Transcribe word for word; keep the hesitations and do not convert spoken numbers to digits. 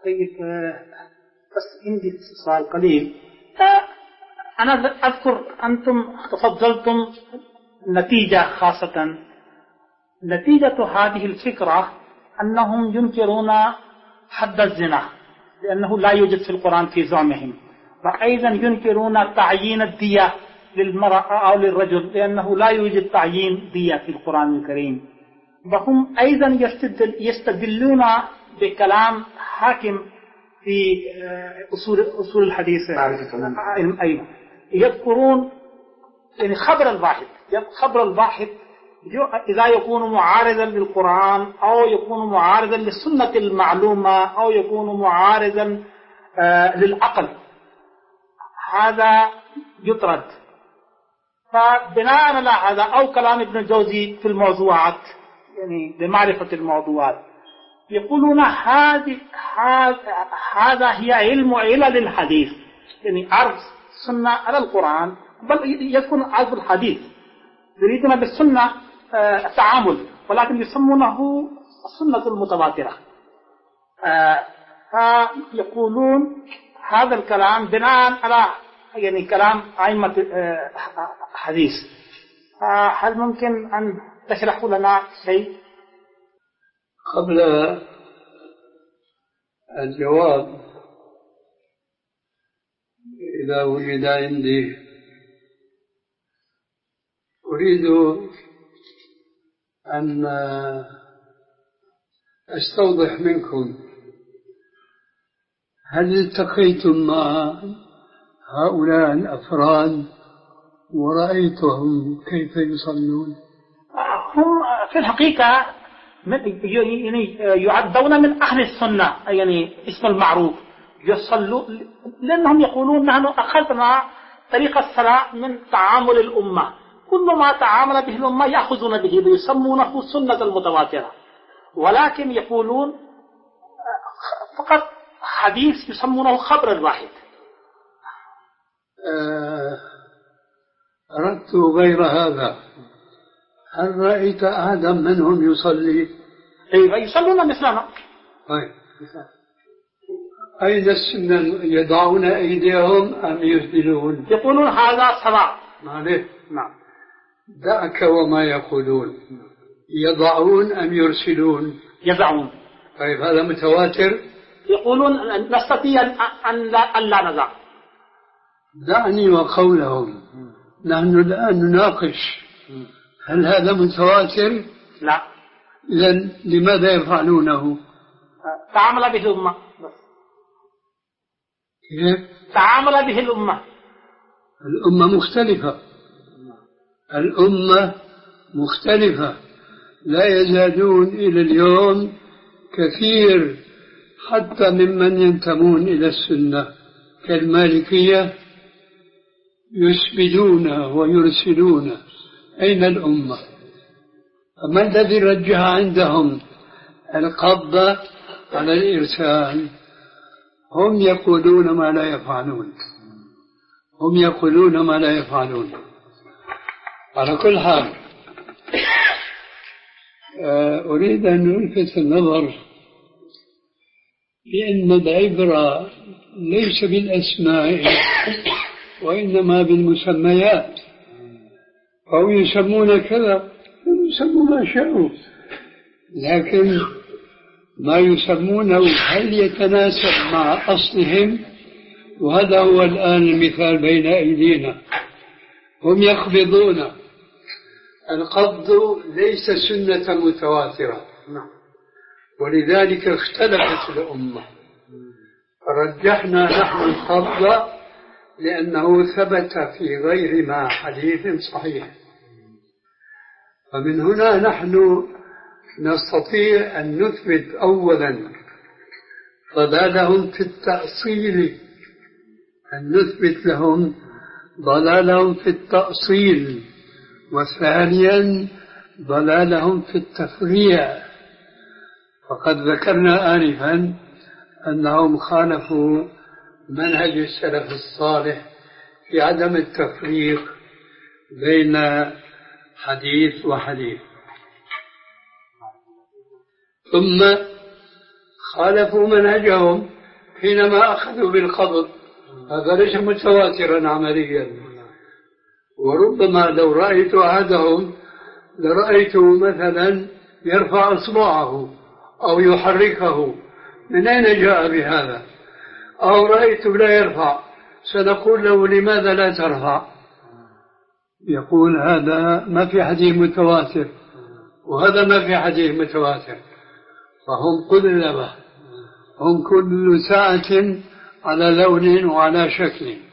طيب بس عندي سؤال قليل. أنا أذكر أنتم تفضلتم نتيجة خاصة، نتيجة هذه الفكرة أنهم ينكرون حد الزنا لأنه لا يوجد في القرآن في زعمهم، وأيضا ينكرون تعيين الدية للمرأة أو للرجل لأنه لا يوجد تعيين دية في القرآن الكريم، وهم أيضا يستدل يستدلون بكلام حاكم في أصول أصول الحديث أيضا يذكرون يعني خبر الواحد خبر الواحد إذا يكون معارضا للقرآن أو يكون معارضا للسنة المعلومة أو يكون معارضا للعقل هذا يطرد. فبناء على هذا أو كلام ابن الجوزي في الموضوعات يعني لمعرفة الموضوعات يقولون هذه هذا هي علم علل الحديث، يعني عرض السنة على القرآن، بل يكون عرض الحديث يريدون بالسنة التعامل ولكن يسمونه السنة المتواترة. فيقولون هذا الكلام بناء على يعني كلام أئمة حديث. هل ممكن أن تشرحوا لنا شيء؟ قبل الجواب إذا وجد عندي أريد أن أستوضح منكم، هل التقيتم مع هؤلاء الأفراد ورأيتهم كيف يصلون؟ هم في الحقيقة يعني يعدون من أهل السنة، يعني اسم المعروف يصلوا لأنهم يقولون نحن أخذنا طريق الصلاة من تعامل الأمة، كل ما تعامل به الأمة يأخذون به ويسمونه سنة المتواترة، ولكن يقولون فقط حديث يسمونه خبر الواحد. أردت غير هذا، هل رأيت أحدا منهم يصلي؟ أيوة يصلون مثلنا. طيب أين السنة؟ يضعون أيديهم أم يسدلون؟ يقولون هذا صلاة. معلش نعم، دعك وما يقولون، يضعون أم يرسلون؟ يضعون. طيب هذا متواتر؟ يقولون نستطيع أن لا, أن لا نضع. دعني وقولهم، نحن الآن نناقش هل هذا متواتر؟ لا. إذن لماذا يفعلونه؟ تعامل به الأمة بس. كيف؟ تعامل به الأمة. الأمة مختلفة، الأمة مختلفة، لا يزالون إلى اليوم كثير حتى ممن ينتمون إلى السنة كالمالكية يسبدون ويرسلون. أين الأمة؟ فما الذي رجح عندهم القبض على الإرسال؟ هم يقولون ما لا يفعلون، هم يقولون ما لا يفعلون. على كل حال أريد أن ألفت النظر بأن العبرة ليس بالأسماء وإنما بالمسميات، أو يسمون كذا يسمون ما شاءوا، لكن ما يسمونه هل يتناسب مع أصلهم؟ وهذا هو الآن المثال بين أيدينا، هم يقبضون، القبض ليس سنة متواترة، ولذلك اختلفت الأمة، فرجحنا نحن القبض لأنه ثبت في غير ما حديث صحيح. فمن هنا نحن نستطيع أن نثبت أولا ضلالهم في التأصيل، أن نثبت لهم ضلالهم في التأصيل، وثانيا ضلالهم في التفريع. فقد ذكرنا آنفا أنهم خالفوا منهج السلف الصالح في عدم التفريق بين حديث وحديث، ثم خالفوا منهجهم حينما أخذوا بالقبض، هذا ليس متواترا عمليا. وربما لو رأيت أحدهم لرأيته مثلا يرفع إصبعه أو يحركه، من أين جاء بهذا؟ أو رأيته لا يرفع، سنقول له لماذا لا ترفع؟ يقول هذا ما في حديث متواتر، وهذا ما في حديث متواتر. فهم قلبة، هم كل ساعة على لون وعلى شكل.